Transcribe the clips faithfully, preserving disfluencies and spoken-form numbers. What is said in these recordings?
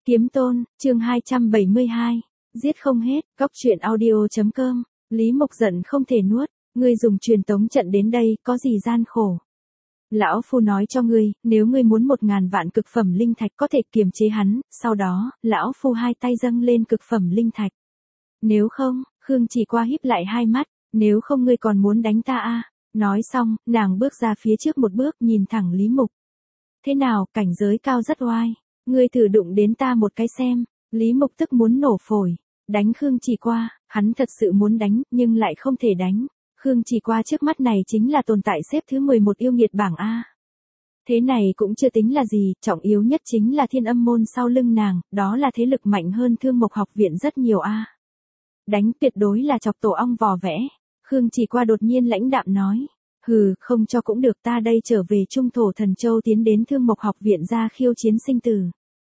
Kiếm Tôn, chương hai trăm bảy mươi hai, giết không hết, góc truyện audio.com, Lý Mục giận không thể nuốt, ngươi dùng truyền tống trận đến đây, có gì gian khổ. Lão Phu nói cho ngươi, nếu ngươi muốn một ngàn vạn cực phẩm linh thạch có thể kiềm chế hắn, sau đó, Lão Phu hai tay dâng lên cực phẩm linh thạch. Nếu không, Khương Chỉ Qua híp lại hai mắt, nếu không ngươi còn muốn đánh ta à? Nói xong, nàng bước ra phía trước một bước nhìn thẳng Lý Mục. Thế nào, cảnh giới cao rất oai. Ngươi thử đụng đến ta một cái xem. Lý Mục tức muốn nổ phổi. Đánh Khương Chỉ Qua, hắn thật sự muốn đánh, nhưng lại không thể đánh. Khương Chỉ Qua trước mắt này chính là tồn tại xếp thứ mười một yêu nghiệt bảng A. Thế này cũng chưa tính là gì, trọng yếu nhất chính là Thiên Âm môn sau lưng nàng, đó là thế lực mạnh hơn Thương Mộc học viện rất nhiều A. Đánh tuyệt đối là chọc tổ ong vò vẽ. Khương Chỉ Qua đột nhiên lãnh đạm nói. Hừ, không cho cũng được, ta đây trở về Trung Thổ Thần Châu tiến đến Thương Mộc học viện ra khiêu chiến sinh tử.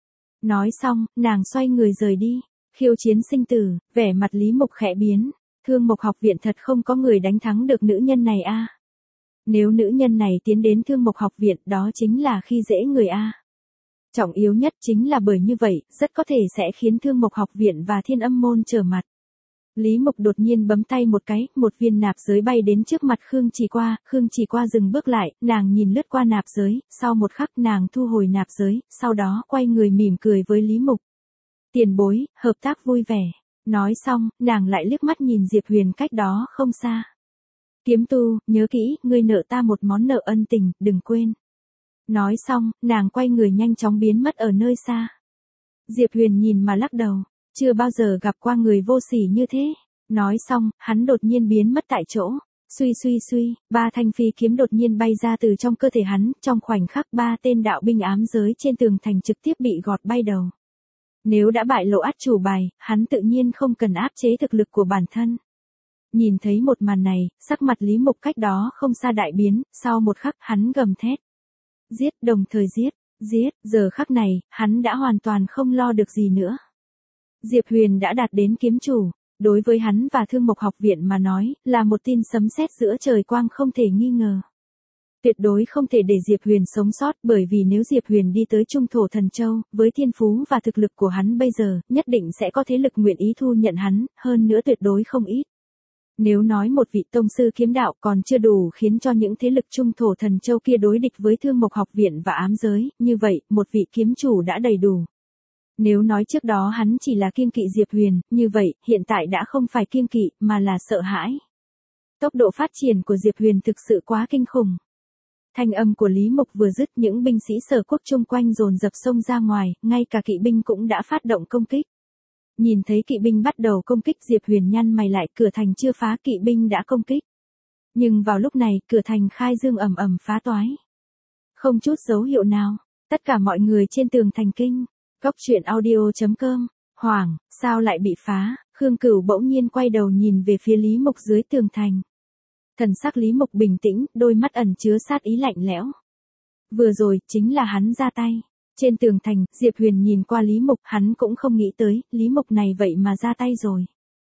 Nói xong, nàng xoay người rời đi. Khiêu chiến sinh tử, vẻ mặt Lý Mục khẽ biến. Thương Mộc học viện thật không có người đánh thắng được nữ nhân này a. Nếu nữ nhân này tiến đến Thương Mộc học viện, đó chính là khi dễ người a. Trọng yếu nhất chính là bởi như vậy, rất có thể sẽ khiến Thương Mộc học viện và Thiên Âm môn trở mặt. Lý Mục đột nhiên bấm tay một cái, một viên nạp giới bay đến trước mặt Khương Chỉ Qua, Khương Chỉ Qua dừng bước lại, nàng nhìn lướt qua nạp giới, sau một khắc nàng thu hồi nạp giới, sau đó quay người mỉm cười với Lý Mục. Tiền bối, hợp tác vui vẻ. Nói xong, nàng lại liếc mắt nhìn Diệp Huyền cách đó không xa. Kiếm tu, nhớ kỹ, ngươi nợ ta một món nợ ân tình, đừng quên. Nói xong, nàng quay người nhanh chóng biến mất ở nơi xa. Diệp Huyền nhìn mà lắc đầu. Chưa bao giờ gặp qua người vô sỉ như thế. Nói xong, hắn đột nhiên biến mất tại chỗ. Suy suy suy, ba thanh phi kiếm đột nhiên bay ra từ trong cơ thể hắn, trong khoảnh khắc ba tên đạo binh ám giới trên tường thành trực tiếp bị gọt bay đầu. Nếu đã bại lộ át chủ bài, hắn tự nhiên không cần áp chế thực lực của bản thân. Nhìn thấy một màn này, sắc mặt Lý Mục cách đó không xa đại biến, sau một khắc hắn gầm thét. Giết, đồng thời giết, giết, giờ khắc này, hắn đã hoàn toàn không lo được gì nữa. Diệp Huyền đã đạt đến kiếm chủ, đối với hắn và Thương Mộc học viện mà nói, là một tin sấm sét giữa trời quang không thể nghi ngờ. Tuyệt đối không thể để Diệp Huyền sống sót, bởi vì nếu Diệp Huyền đi tới Trung Thổ Thần Châu, với thiên phú và thực lực của hắn bây giờ, nhất định sẽ có thế lực nguyện ý thu nhận hắn, hơn nữa tuyệt đối không ít. Nếu nói một vị tông sư kiếm đạo còn chưa đủ khiến cho những thế lực Trung Thổ Thần Châu kia đối địch với Thương Mộc học viện và ám giới, như vậy, một vị kiếm chủ đã đầy đủ. Nếu nói trước đó hắn chỉ là kiêng kỵ Diệp Huyền, như vậy, hiện tại đã không phải kiêng kỵ, mà là sợ hãi. Tốc độ phát triển của Diệp Huyền thực sự quá kinh khủng. Thanh âm của Lý Mục vừa dứt, những binh sĩ Sở Quốc chung quanh dồn dập xông ra ngoài, ngay cả kỵ binh cũng đã phát động công kích. Nhìn thấy kỵ binh bắt đầu công kích, Diệp Huyền nhăn mày lại, cửa thành chưa phá kỵ binh đã công kích. Nhưng vào lúc này, cửa thành khai dương ầm ầm phá toái. Không chút dấu hiệu nào, tất cả mọi người trên tường thành kinh. Góc truyện audio.com, Hoàng, sao lại bị phá? Khương Cửu bỗng nhiên quay đầu nhìn về phía Lý Mục dưới tường thành. Thần sắc Lý Mục bình tĩnh, đôi mắt ẩn chứa sát ý lạnh lẽo. Vừa rồi, chính là hắn ra tay. Trên tường thành, Diệp Huyền nhìn qua Lý Mục, hắn cũng không nghĩ tới, Lý Mục này vậy mà ra tay rồi.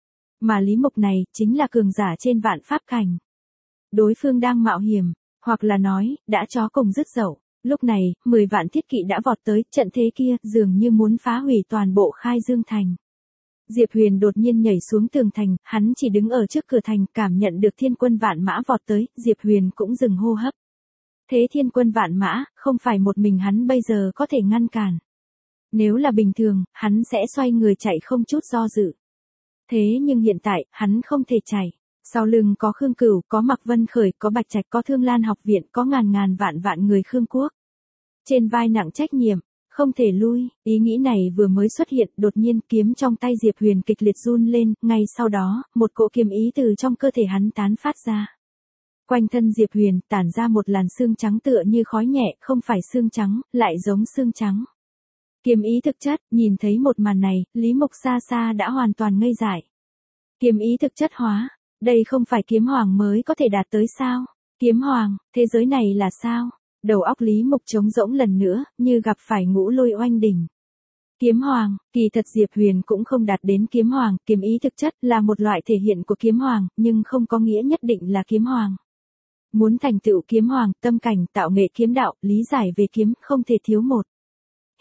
Mà Lý Mục này, chính là cường giả trên vạn pháp cảnh. Đối phương đang mạo hiểm, hoặc là nói, đã chó cùng dứt dậu. Lúc này, mười vạn thiết kỵ đã vọt tới, trận thế kia dường như muốn phá hủy toàn bộ Khai Dương thành. Diệp Huyền đột nhiên nhảy xuống tường thành, hắn chỉ đứng ở trước cửa thành, cảm nhận được thiên quân vạn mã vọt tới, Diệp Huyền cũng dừng hô hấp. Thế thiên quân vạn mã, không phải một mình hắn bây giờ có thể ngăn cản. Nếu là bình thường, hắn sẽ xoay người chạy không chút do dự. Thế nhưng hiện tại, hắn không thể chạy. Sau lưng có Khương Cửu, có Mạc Vân Khởi, có Bạch Trạch, có Thương Lan học viện, có ngàn ngàn vạn vạn người Khương quốc. Trên vai nặng trách nhiệm, không thể lui, ý nghĩ này vừa mới xuất hiện, đột nhiên kiếm trong tay Diệp Huyền kịch liệt run lên, ngay sau đó, một cỗ kiếm ý từ trong cơ thể hắn tán phát ra. Quanh thân Diệp Huyền tản ra một làn xương trắng tựa như khói nhẹ, không phải xương trắng, lại giống xương trắng. Kiếm ý thực chất, nhìn thấy một màn này, Lý Mục xa xa đã hoàn toàn ngây dại. Kiếm ý thực chất hóa. Đây không phải kiếm hoàng mới có thể đạt tới sao? Kiếm hoàng, thế giới này là sao? Đầu óc Lý Mục trống rỗng lần nữa, như gặp phải ngũ lôi oanh đỉnh. Kiếm hoàng, kỳ thật Diệp Huyền cũng không đạt đến kiếm hoàng, kiếm ý thực chất là một loại thể hiện của kiếm hoàng, nhưng không có nghĩa nhất định là kiếm hoàng. Muốn thành tựu kiếm hoàng, tâm cảnh, tạo nghệ kiếm đạo, lý giải về kiếm, không thể thiếu một.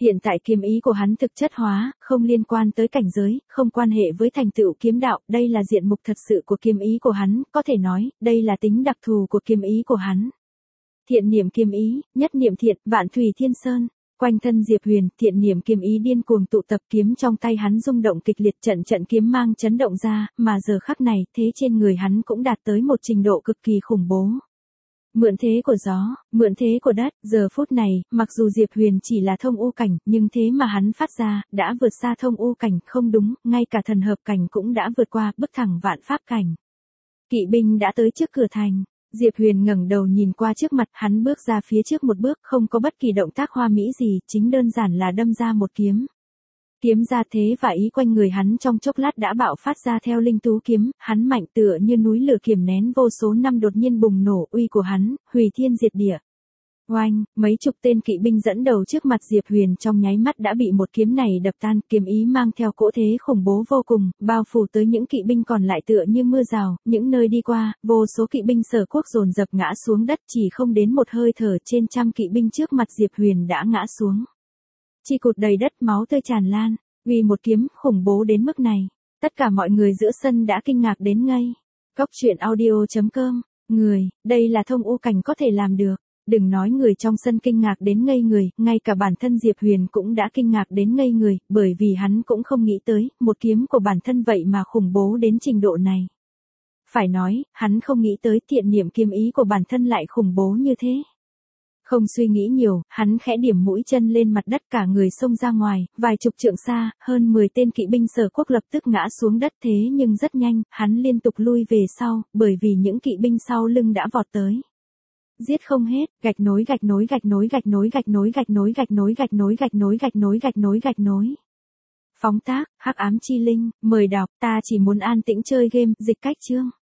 Hiện tại kiếm ý của hắn thực chất hóa, không liên quan tới cảnh giới, không quan hệ với thành tựu kiếm đạo, đây là diện mục thật sự của kiếm ý của hắn, có thể nói, đây là tính đặc thù của kiếm ý của hắn. Thiện niệm kiếm ý, nhất niệm thiện, vạn thủy thiên sơn. Quanh thân Diệp Huyền, thiện niệm kiếm ý điên cuồng tụ tập, kiếm trong tay hắn rung động kịch liệt, trận trận kiếm mang chấn động ra, mà giờ khắc này, thế trên người hắn cũng đạt tới một trình độ cực kỳ khủng bố. Mượn thế của gió, mượn thế của đất, giờ phút này, mặc dù Diệp Huyền chỉ là thông u cảnh, nhưng thế mà hắn phát ra, đã vượt xa thông u cảnh, không đúng, ngay cả thần hợp cảnh cũng đã vượt qua, bước thẳng vạn pháp cảnh. Kỵ binh đã tới trước cửa thành. Diệp Huyền ngẩng đầu nhìn qua trước mặt, hắn bước ra phía trước một bước, không có bất kỳ động tác hoa mỹ gì, chính đơn giản là đâm ra một kiếm. Kiếm ra thế và ý quanh người hắn trong chốc lát đã bạo phát ra theo linh tú kiếm, hắn mạnh tựa như núi lửa kiềm nén vô số năm đột nhiên bùng nổ, uy của hắn, hủy thiên diệt địa. Oanh, mấy chục tên kỵ binh dẫn đầu trước mặt Diệp Huyền trong nháy mắt đã bị một kiếm này đập tan, kiếm ý mang theo cỗ thế khủng bố vô cùng, bao phủ tới những kỵ binh còn lại tựa như mưa rào, những nơi đi qua, vô số kỵ binh Sở Quốc dồn dập ngã xuống đất, chỉ không đến một hơi thở, trên trăm kỵ binh trước mặt Diệp Huyền đã ngã xuống. Chi cụt đầy đất, máu tươi tràn lan, vì một kiếm khủng bố đến mức này, tất cả mọi người giữa sân đã kinh ngạc đến ngây. Cốc truyện audio chấm com, người, đây là thông u cảnh có thể làm được. Đừng nói người trong sân kinh ngạc đến ngây người, ngay cả bản thân Diệp Huyền cũng đã kinh ngạc đến ngây người, bởi vì hắn cũng không nghĩ tới, một kiếm của bản thân vậy mà khủng bố đến trình độ này. Phải nói, hắn không nghĩ tới thiện niệm kiếm ý của bản thân lại khủng bố như thế. Không suy nghĩ nhiều, hắn khẽ điểm mũi chân lên mặt đất, cả người xông ra ngoài, vài chục trượng xa, hơn mười tên kỵ binh Sở Quốc lập tức ngã xuống đất, thế nhưng rất nhanh, hắn liên tục lui về sau, bởi vì những kỵ binh sau lưng đã vọt tới. Giết không hết, gạch nối gạch nối gạch nối gạch nối gạch nối gạch nối gạch nối gạch nối gạch nối gạch nối gạch nối gạch nối. Phóng tác, Hắc Ám Chi Linh, mời đọc, ta chỉ muốn an tĩnh chơi game, dịch cách chương.